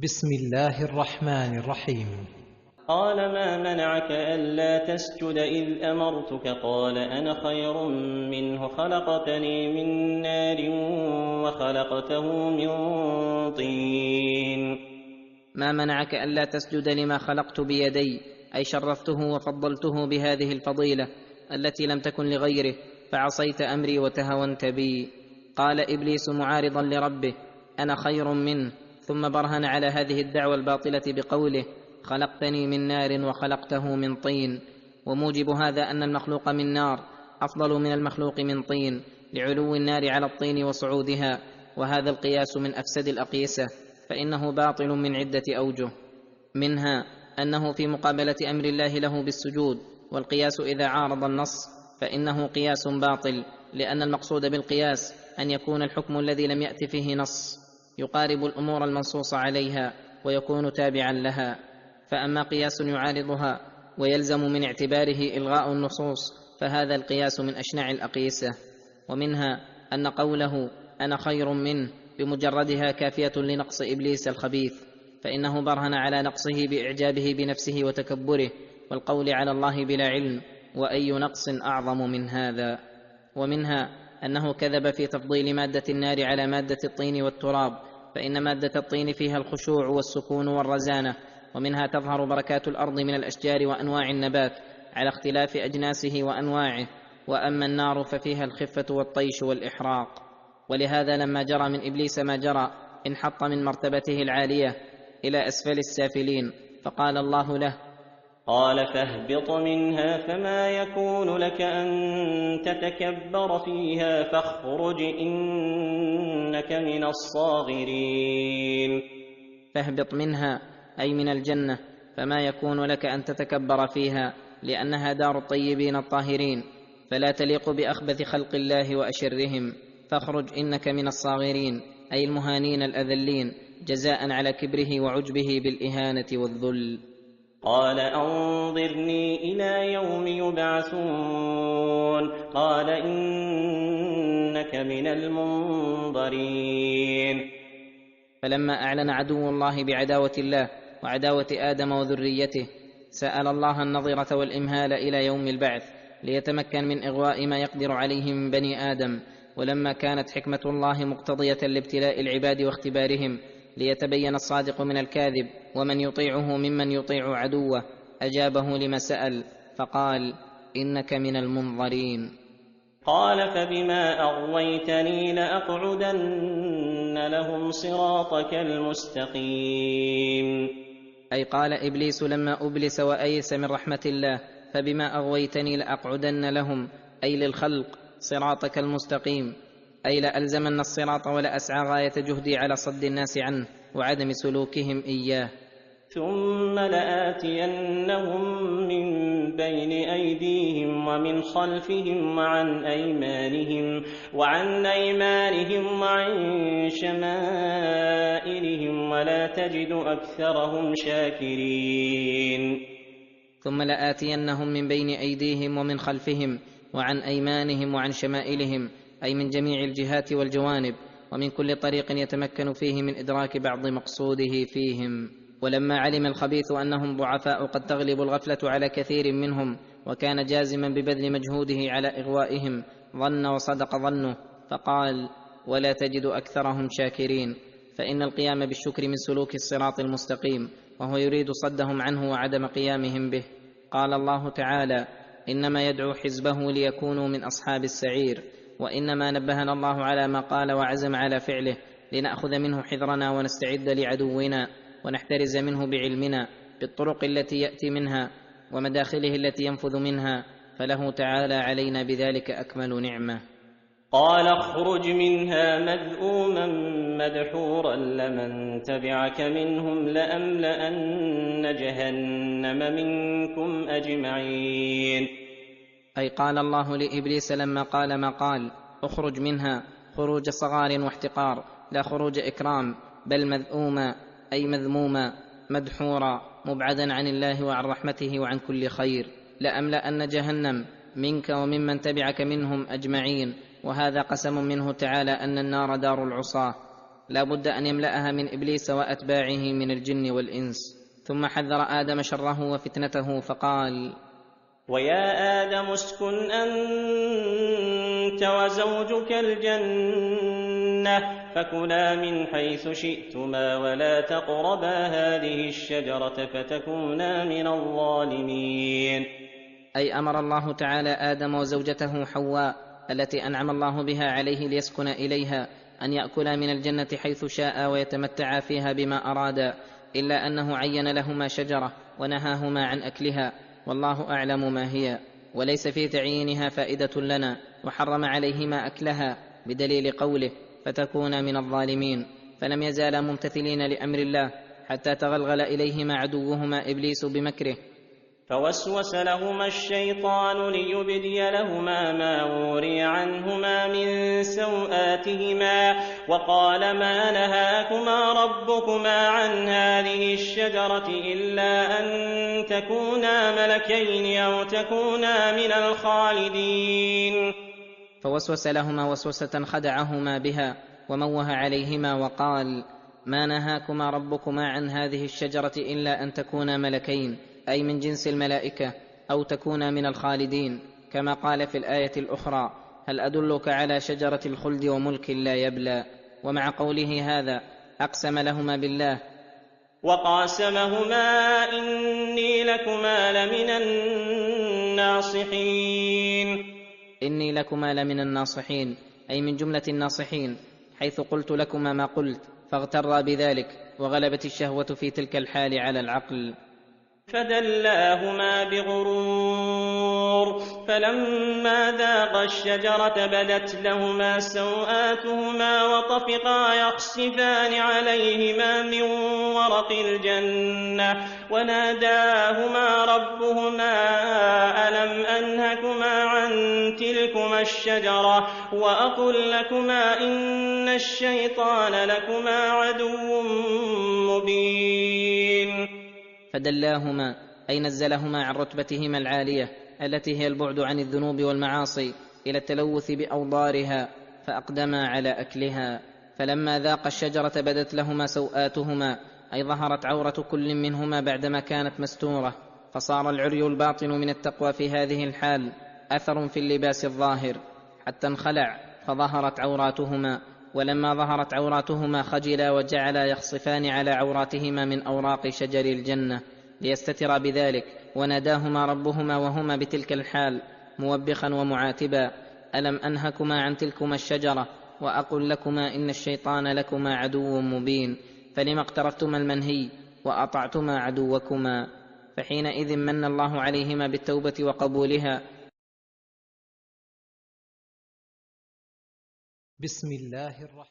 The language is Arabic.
بسم الله الرحمن الرحيم. قال ما منعك ألا تسجد إذ أمرتك قال أنا خير منه خلقتني من نار وخلقته من طين. ما منعك ألا تسجد لما خلقت بيدي، أي شرفته وفضلته بهذه الفضيلة التي لم تكن لغيره، فعصيت أمري وتهونت بي. قال إبليس معارضا لربه: أنا خير منه، ثم برهن على هذه الدعوى الباطلة بقوله: خلقتني من نار وخلقته من طين. وموجب هذا أن المخلوق من نار أفضل من المخلوق من طين، لعلو النار على الطين وصعودها، وهذا القياس من أفسد الأقيسة، فإنه باطل من عدة أوجه. منها أنه في مقابلة أمر الله له بالسجود، والقياس إذا عارض النص فإنه قياس باطل، لأن المقصود بالقياس أن يكون الحكم الذي لم يأت فيه نص يقارب الأمور المنصوص عليها ويكون تابعا لها. فأما قياس يعارضها ويلزم من اعتباره إلغاء النصوص فهذا القياس من أشنع الأقيسة. ومنها أن قوله أنا خير منه بمجردها كافية لنقص إبليس الخبيث، فإنه برهن على نقصه بإعجابه بنفسه وتكبره والقول على الله بلا علم، وأي نقص أعظم من هذا. ومنها أنه كذب في تفضيل مادة النار على مادة الطين والتراب، فإن مادة الطين فيها الخشوع والسكون والرزانة، ومنها تظهر بركات الأرض من الأشجار وأنواع النبات على اختلاف أجناسه وأنواعه، وأما النار ففيها الخفة والطيش والإحراق. ولهذا لما جرى من إبليس ما جرى انحط من مرتبته العالية إلى أسفل السافلين، فقال الله له: قال فاهبط منها فما يكون لك أن تتكبر فيها فاخرج إنك من الصاغرين. فاهبط منها أي من الجنة، فما يكون لك أن تتكبر فيها، لأنها دار الطيبين الطاهرين، فلا تليق بأخبث خلق الله وأشرهم. فاخرج إنك من الصاغرين أي المهانين الأذلين، جزاء على كبره وعجبه بالإهانة والذل. قال أنظرني إلى يوم يبعثون قال إنك من المنظرين. فلما أعلن عدو الله بعداوة الله وعداوة آدم وذريته سأل الله النظرة والإمهال إلى يوم البعث، ليتمكن من إغواء ما يقدر عليه من بني آدم. ولما كانت حكمة الله مقتضية لابتلاء العباد واختبارهم ليتبين الصادق من الكاذب ومن يطيعه ممن يطيع عدوه، أجابه لما سأل فقال: إنك من المنظرين. قال فبما أغويتني لأقعدن لهم صراطك المستقيم. أي قال إبليس لما أبلس وأيس من رحمة الله: فبما أغويتني لأقعدن لهم، أي للخلق، صراطك المستقيم، أي لألزمن الصراط ولأسعى غاية جهدي على صد الناس عنه وعدم سلوكهم إياه. ثم لآتينهم من بين أيديهم ومن خلفهم وعن أيمانهم وعن شمائلهم ولا تجد أكثرهم شاكرين. ثم لآتينهم من بين أيديهم ومن خلفهم وعن أيمانهم وعن شمائلهم، أي من جميع الجهات والجوانب، ومن كل طريق يتمكن فيه من إدراك بعض مقصوده فيهم. ولما علم الخبيث أنهم ضعفاء قد تغلب الغفلة على كثير منهم، وكان جازما ببذل مجهوده على إغوائهم، ظن وصدق ظنه، فقال: ولا تجد أكثرهم شاكرين، فإن القيام بالشكر من سلوك الصراط المستقيم، وهو يريد صدهم عنه وعدم قيامهم به. قال الله تعالى: إنما يدعو حزبه ليكونوا من أصحاب السعير. وإنما نبهنا الله على ما قال وعزم على فعله لنأخذ منه حذرنا ونستعد لعدونا ونحترز منه بعلمنا بالطرق التي يأتي منها ومداخله التي ينفذ منها، فله تعالى علينا بذلك أكمل نعمة. قال اخرج منها مذءوما مدحورا لمن تبعك منهم لأملأن جهنم منكم أجمعين. أي قال الله لإبليس لما قال ما قال: اخرج منها، خروج صغار واحتقار، لا خروج إكرام، بل مذءوما أي مذموما، مدحورا، مبعدا عن الله وعن رحمته وعن كل خير. لأملأن جهنم منك وممن تبعك منهم أجمعين، وهذا قسم منه تعالى أن النار دار العصاة. لا بد أن يملأها من إبليس وأتباعه من الجن والإنس. ثم حذر آدم شره وفتنته فقال: ويا آدم اسكن أنت وزوجك الجنة فكلا من حيث شئتما ولا تقربا هذه الشجرة فتكونا من الظالمين. أي أمر الله تعالى آدم وزوجته حواء التي أنعم الله بها عليه ليسكن إليها أن يأكلا من الجنة حيث شاء ويتمتعا فيها بما أرادا، إلا أنه عين لهما شجرة ونهاهما عن أكلها، والله أعلم ما هي، وليس في تعيينها فائدة لنا، وحرم عليهما أكلها بدليل قوله: فتكونا من الظالمين. فلم يزالا ممتثلين لأمر الله حتى تغلغل إليهما عدوهما إبليس بمكره، فوسوس لهما الشيطان ليبدي لهما ما وري عنهما من سوآتهما وقال: ما نهاكما ربكما عن هذه الشجرة إلا أن تكونا ملكين أو تكونا من الخالدين. فوسوس لهما وسوسة خدعهما بها وموه عليهما وقال: ما نهاكما ربكما عن هذه الشجرة إلا أن تكونا ملكين، أي من جنس الملائكة، أو تكونا من الخالدين، كما قال في الآية الأخرى: هل أدلك على شجرة الخلد وملك لا يبلى. ومع قوله هذا أقسم لهما بالله وقاسمهما إني لكما لمن الناصحين. إني لكما لمن الناصحين، أي من جملة الناصحين، حيث قلت لكما ما قلت، فاغترا بذلك وغلبت الشهوة في تلك الحال على العقل. فدلاهما بغرور فلما ذاقا الشجرة بدت لهما سوآتهما وطفقا يخصفان عليهما من ورق الجنة وناداهما ربهما ألم أنهكما عن تلكما الشجرة وأقل لكما إن الشيطان لكما عدو مبين. فدلاهما أي نزلهما عن رتبتهما العالية التي هي البعد عن الذنوب والمعاصي إلى التلوث بأوضارها، فأقدما على أكلها. فلما ذاق الشجرة بدت لهما سوآتهما، أي ظهرت عورة كل منهما بعدما كانت مستورة، فصار العري الباطن من التقوى في هذه الحال أثر في اللباس الظاهر حتى انخلع فظهرت عوراتهما. ولما ظهرت عوراتهما خجلا وجعلا يخصفان على عوراتهما من أوراق شجر الجنة ليستترا بذلك، وناداهما ربهما وهما بتلك الحال موبخا ومعاتبا: ألم أنهكما عن تلكما الشجرة وأقل لكما إن الشيطان لكما عدو مبين، فلما اقترفتما المنهي وأطعتما عدوكما. فحينئذ من الله عليهما بالتوبة وقبولها. بسم الله الرحمن